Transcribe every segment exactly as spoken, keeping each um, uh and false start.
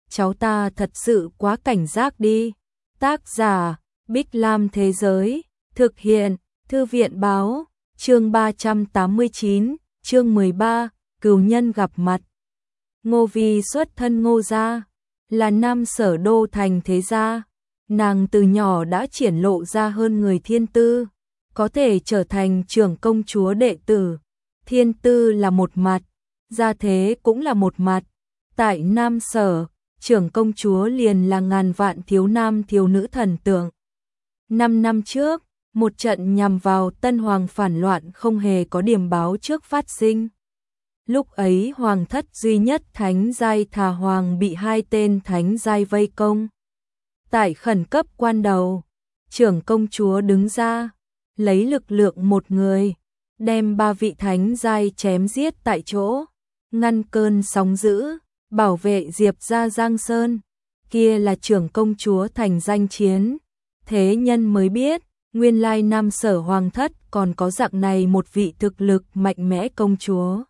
cháu ta thật sự quá cảnh giác đi. Tác giả, Bích Lam Thế Giới, thực hiện, Thư viện Báo, chương ba trăm tám mươi chín, chương mười ba, cừu nhân gặp mặt. Ngô Vi xuất thân Ngô gia, là nam sở đô thành thế gia, nàng từ nhỏ đã triển lộ ra hơn người thiên tư, có thể trở thành trưởng công chúa đệ tử. Thiên tư là một mặt, gia thế cũng là một mặt. Tại nam sở, trưởng công chúa liền là ngàn vạn thiếu nam thiếu nữ thần tượng. Năm năm trước, một trận nhằm vào Tân Hoàng phản loạn không hề có điểm báo trước phát sinh. Lúc ấy hoàng thất duy nhất thánh giai Thà Hoàng bị hai tên thánh giai vây công. Tại khẩn cấp quan đầu, trưởng công chúa đứng ra, lấy lực lượng một người, đem ba vị thánh giai chém giết tại chỗ, ngăn cơn sóng dữ, bảo vệ Diệp gia Giang Sơn. Kia là trưởng công chúa thành danh chiến. Thế nhân mới biết, nguyên lai nam sở hoàng thất còn có dạng này một vị thực lực mạnh mẽ công chúa.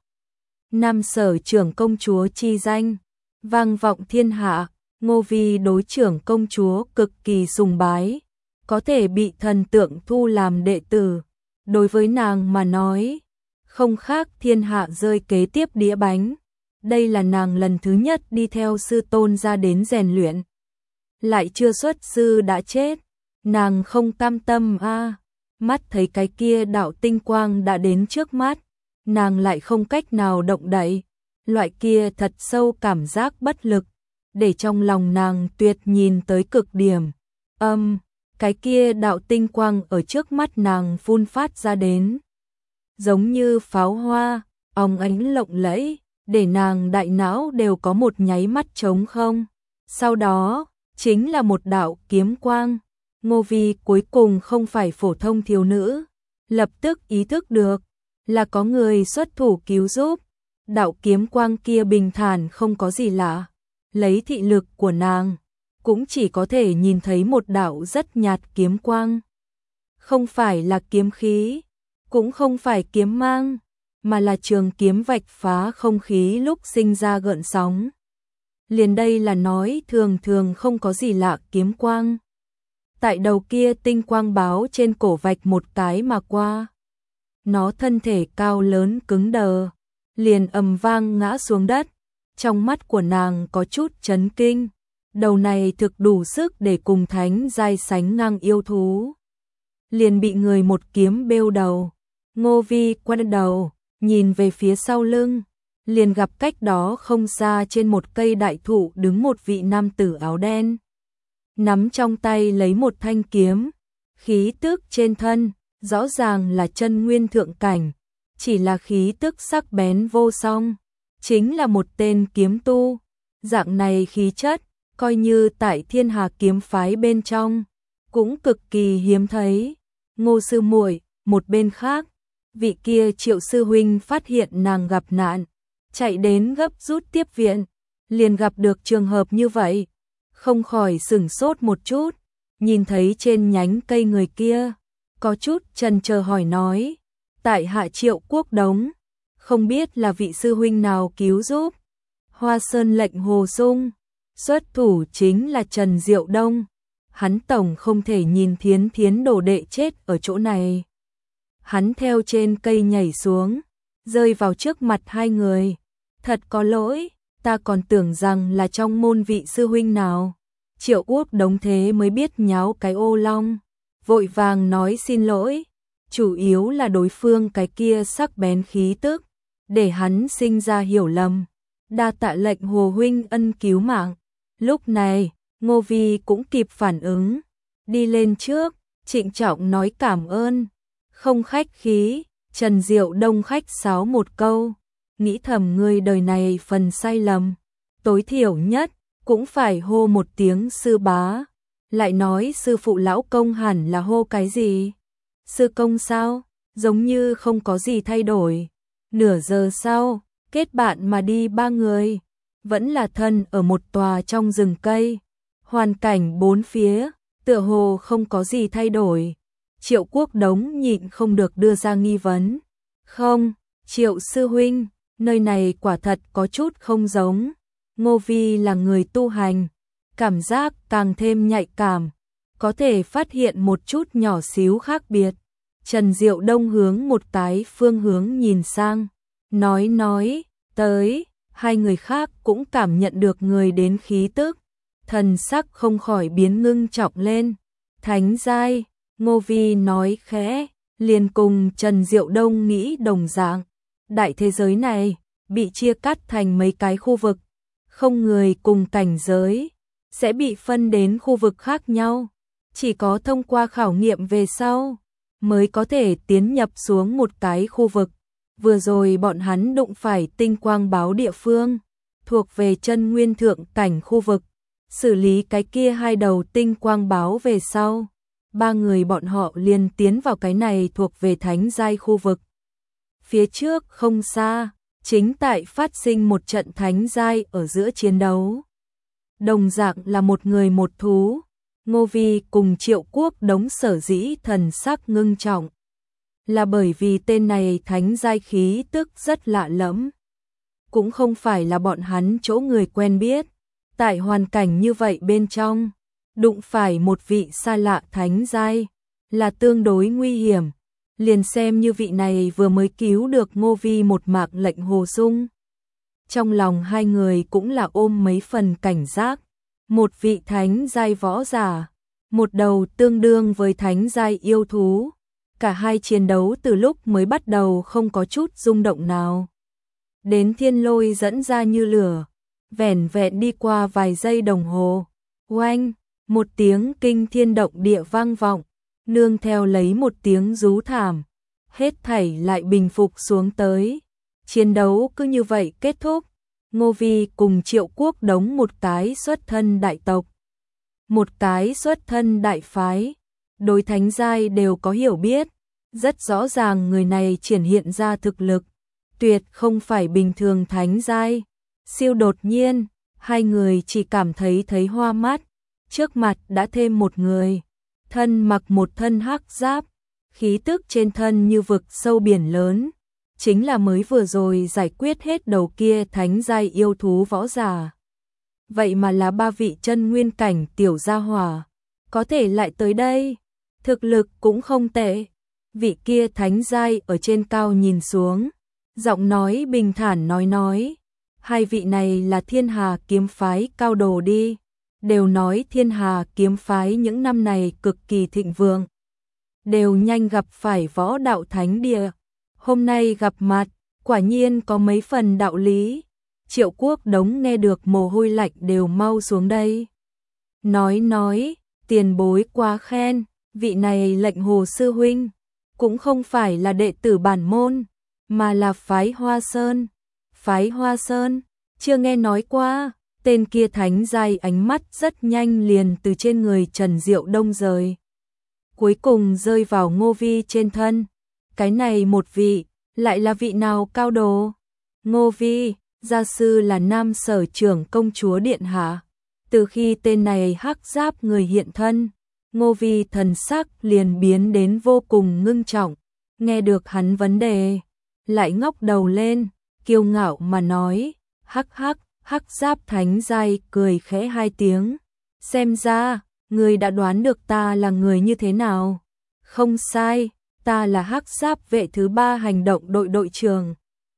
Nam sở trưởng công chúa chi danh, vang vọng thiên hạ. Ngô Vi đối trưởng công chúa cực kỳ sùng bái, có thể bị thần tượng thu làm đệ tử. Đối với nàng mà nói, không khác thiên hạ rơi kế tiếp đĩa bánh. Đây là nàng lần thứ nhất đi theo sư tôn ra đến rèn luyện. Lại chưa xuất sư đã chết, nàng không cam tâm a. À. Mắt thấy cái kia đạo tinh quang đã đến trước mắt, nàng lại không cách nào động đậy. Loại kia thật sâu cảm giác bất lực, để trong lòng nàng tuyệt nhìn tới cực điểm. Âm, um, cái kia đạo tinh quang ở trước mắt nàng phun phát ra đến, giống như pháo hoa, óng ánh lộng lẫy, để nàng đại não đều có một nháy mắt trống không. Sau đó, chính là một đạo kiếm quang. Ngô Vi cuối cùng không phải phổ thông thiếu nữ, lập tức ý thức được là có người xuất thủ cứu giúp. Đạo kiếm quang kia bình thản không có gì lạ, lấy thị lực của nàng cũng chỉ có thể nhìn thấy một đạo rất nhạt kiếm quang. Không phải là kiếm khí, cũng không phải kiếm mang, mà là trường kiếm vạch phá không khí lúc sinh ra gợn sóng. Liền đây là nói thường thường không có gì lạ kiếm quang. Tại đầu kia tinh quang báo trên cổ vạch một cái mà qua. Nó thân thể cao lớn cứng đờ, liền ầm vang ngã xuống đất. Trong mắt của nàng có chút chấn kinh, đầu này thực đủ sức để cùng thánh giai sánh ngang yêu thú. Liền bị người một kiếm bêu đầu. Ngô Vi quay đầu, nhìn về phía sau lưng, liền gặp cách đó không xa trên một cây đại thụ đứng một vị nam tử áo đen. Nắm trong tay lấy một thanh kiếm, khí tức trên thân, rõ ràng là chân nguyên thượng cảnh, chỉ là khí tức sắc bén vô song, chính là một tên kiếm tu. Dạng này khí chất, coi như tại Thiên Hà kiếm phái bên trong, cũng cực kỳ hiếm thấy. Ngô sư muội, một bên khác, vị kia Triệu sư huynh phát hiện nàng gặp nạn, chạy đến gấp rút tiếp viện, liền gặp được trường hợp như vậy, không khỏi sửng sốt một chút, nhìn thấy trên nhánh cây người kia, có chút chần chờ hỏi nói, tại hạ Triệu Quốc Đống, không biết là vị sư huynh nào cứu giúp. Hoa Sơn lệnh Hồ Sung, xuất thủ chính là Trần Diệu Đông, hắn tổng không thể nhìn Thiến Thiến đồ đệ chết ở chỗ này. Hắn theo trên cây nhảy xuống, rơi vào trước mặt hai người. Thật có lỗi, ta còn tưởng rằng là trong môn vị sư huynh nào. Triệu Quốc Đống thế mới biết nháo cái ô long, vội vàng nói xin lỗi. Chủ yếu là đối phương cái kia sắc bén khí tức, để hắn sinh ra hiểu lầm. Đa tạ lệnh Hồ huynh ân cứu mạng. Lúc này, Ngô Vi cũng kịp phản ứng, đi lên trước, trịnh trọng nói cảm ơn. Không khách khí, Trần Diệu Đông khách sáo một câu, nghĩ thầm ngươi đời này phần sai lầm, tối thiểu nhất cũng phải hô một tiếng sư bá. Lại nói sư phụ lão công hẳn là hô cái gì? Sư công sao? Giống như không có gì thay đổi. Nửa giờ sau, kết bạn mà đi ba người, vẫn là thân ở một tòa trong rừng cây. Hoàn cảnh bốn phía, tựa hồ không có gì thay đổi. Triệu Quốc Đống nhịn không được đưa ra nghi vấn. Không, Triệu sư huynh, nơi này quả thật có chút không giống. Ngô Vi là người tu hành, cảm giác càng thêm nhạy cảm, có thể phát hiện một chút nhỏ xíu khác biệt. Trần Diệu Đông hướng một cái phương hướng nhìn sang, nói nói, tới, hai người khác cũng cảm nhận được người đến khí tức, thần sắc không khỏi biến ngưng trọng lên. Thánh giai, Ngô Vi nói khẽ, liền cùng Trần Diệu Đông nghĩ đồng dạng. Đại thế giới này, bị chia cắt thành mấy cái khu vực, không người cùng cảnh giới, sẽ bị phân đến khu vực khác nhau. Chỉ có thông qua khảo nghiệm về sau, mới có thể tiến nhập xuống một cái khu vực. Vừa rồi bọn hắn đụng phải tinh quang báo địa phương, thuộc về chân nguyên thượng cảnh khu vực. Xử lý cái kia hai đầu tinh quang báo về sau, ba người bọn họ liền tiến vào cái này thuộc về thánh giai khu vực. Phía trước không xa, chính tại phát sinh một trận thánh giai ở giữa chiến đấu. Đồng dạng là một người một thú, Ngô Vi cùng Triệu Quốc Đống sở dĩ thần sắc ngưng trọng. Là bởi vì tên này thánh giai khí tức rất lạ lẫm. Cũng không phải là bọn hắn chỗ người quen biết. Tại hoàn cảnh như vậy bên trong, đụng phải một vị xa lạ thánh giai, là tương đối nguy hiểm. Liền xem như vị này vừa mới cứu được Ngô Vi một mạc lệnh hồ sung. Trong lòng hai người cũng là ôm mấy phần cảnh giác. Một vị thánh giai võ giả, một đầu tương đương với thánh giai yêu thú. Cả hai chiến đấu từ lúc mới bắt đầu không có chút rung động nào. Đến thiên lôi dẫn ra như lửa, vẻn vẹn đi qua vài giây đồng hồ. Oanh, một tiếng kinh thiên động địa vang vọng, nương theo lấy một tiếng rú thảm. Hết thảy lại bình phục xuống tới. Chiến đấu cứ như vậy kết thúc. Ngô Vi cùng Triệu Quốc Đống một cái xuất thân đại tộc, một cái xuất thân đại phái, đối thánh giai đều có hiểu biết, rất rõ ràng người này triển hiện ra thực lực, tuyệt không phải bình thường thánh giai. Siêu đột nhiên, hai người chỉ cảm thấy thấy hoa mắt, trước mặt đã thêm một người, thân mặc một thân hắc giáp, khí tức trên thân như vực sâu biển lớn. Chính là mới vừa rồi giải quyết hết đầu kia thánh giai yêu thú võ giả. Vậy mà là ba vị chân nguyên cảnh tiểu gia hỏa, có thể lại tới đây, thực lực cũng không tệ. Vị kia thánh giai ở trên cao nhìn xuống, giọng nói bình thản nói nói, hai vị này là Thiên Hà kiếm phái cao đồ đi, đều nói Thiên Hà kiếm phái những năm này cực kỳ thịnh vượng, đều nhanh gặp phải võ đạo thánh địa. Hôm nay gặp mặt, quả nhiên có mấy phần đạo lý. Triệu Quốc Đống nghe được mồ hôi lạnh đều mau xuống đây. Nói nói, tiền bối quá khen, vị này lệnh hồ sư huynh, cũng không phải là đệ tử bản môn, mà là phái Hoa Sơn. Phái Hoa Sơn, chưa nghe nói qua. Tên kia thánh giai ánh mắt rất nhanh liền từ trên người Trần Diệu Đông rời, cuối cùng rơi vào Ngô Vi trên thân. Cái này một vị, lại là vị nào cao đồ? Ngô Vi, gia sư là Nam Sở trưởng công chúa điện hạ. Từ khi tên này hắc giáp người hiện thân, Ngô Vi thần sắc liền biến đến vô cùng ngưng trọng. Nghe được hắn vấn đề, lại ngóc đầu lên, kiêu ngạo mà nói, hắc hắc, hắc giáp thánh giai cười khẽ hai tiếng. Xem ra, người đã đoán được ta là người như thế nào. Không sai. Ta là hắc giáp vệ thứ ba hành động đội đội trưởng.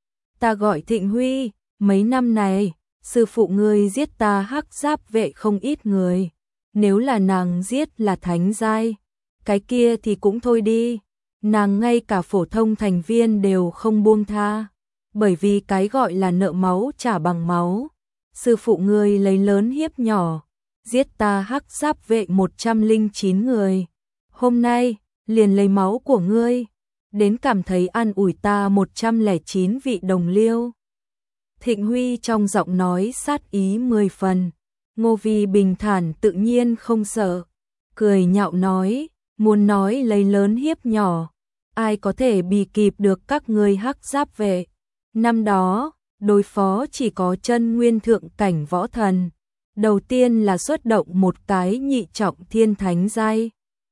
Ta gọi Thịnh Huy, mấy năm này, sư phụ ngươi giết ta hắc giáp vệ không ít người. Nếu là nàng giết là thánh giai, cái kia thì cũng thôi đi. Nàng ngay cả phổ thông thành viên đều không buông tha. Bởi vì cái gọi là nợ máu trả bằng máu. Sư phụ ngươi lấy lớn hiếp nhỏ, giết ta hắc giáp vệ một trăm lẻ chín người. Hôm nay, liền lấy máu của ngươi, đến cảm thấy an ủi ta một trăm lẻ chín vị đồng liêu. Thịnh Huy trong giọng nói sát ý mười phần. Ngô Vi bình thản tự nhiên không sợ, cười nhạo nói, muốn nói lấy lớn hiếp nhỏ, ai có thể bì kịp được các ngươi hắc giáp vệ. Năm đó, đối phó chỉ có chân nguyên thượng cảnh võ thần, đầu tiên là xuất động một cái nhị trọng thiên thánh giai.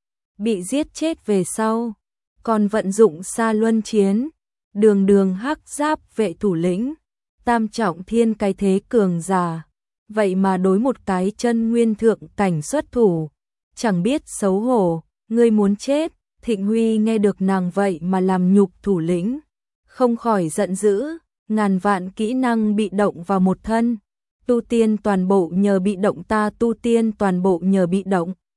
Bị giết chết về sau, còn vận dụng Sa Luân chiến, đường đường hắc giáp vệ thủ lĩnh, tam trọng thiên cái thế cường giả, vậy mà đối một cái chân nguyên thượng cảnh xuất thủ, chẳng biết xấu hổ, ngươi muốn chết. Thịnh Huy nghe được nàng vậy mà làm nhục thủ lĩnh, không khỏi giận dữ, ngàn vạn kỹ năng bị động vào một thân, tu tiên toàn bộ nhờ bị động, ta tu tiên toàn bộ nhờ bị động,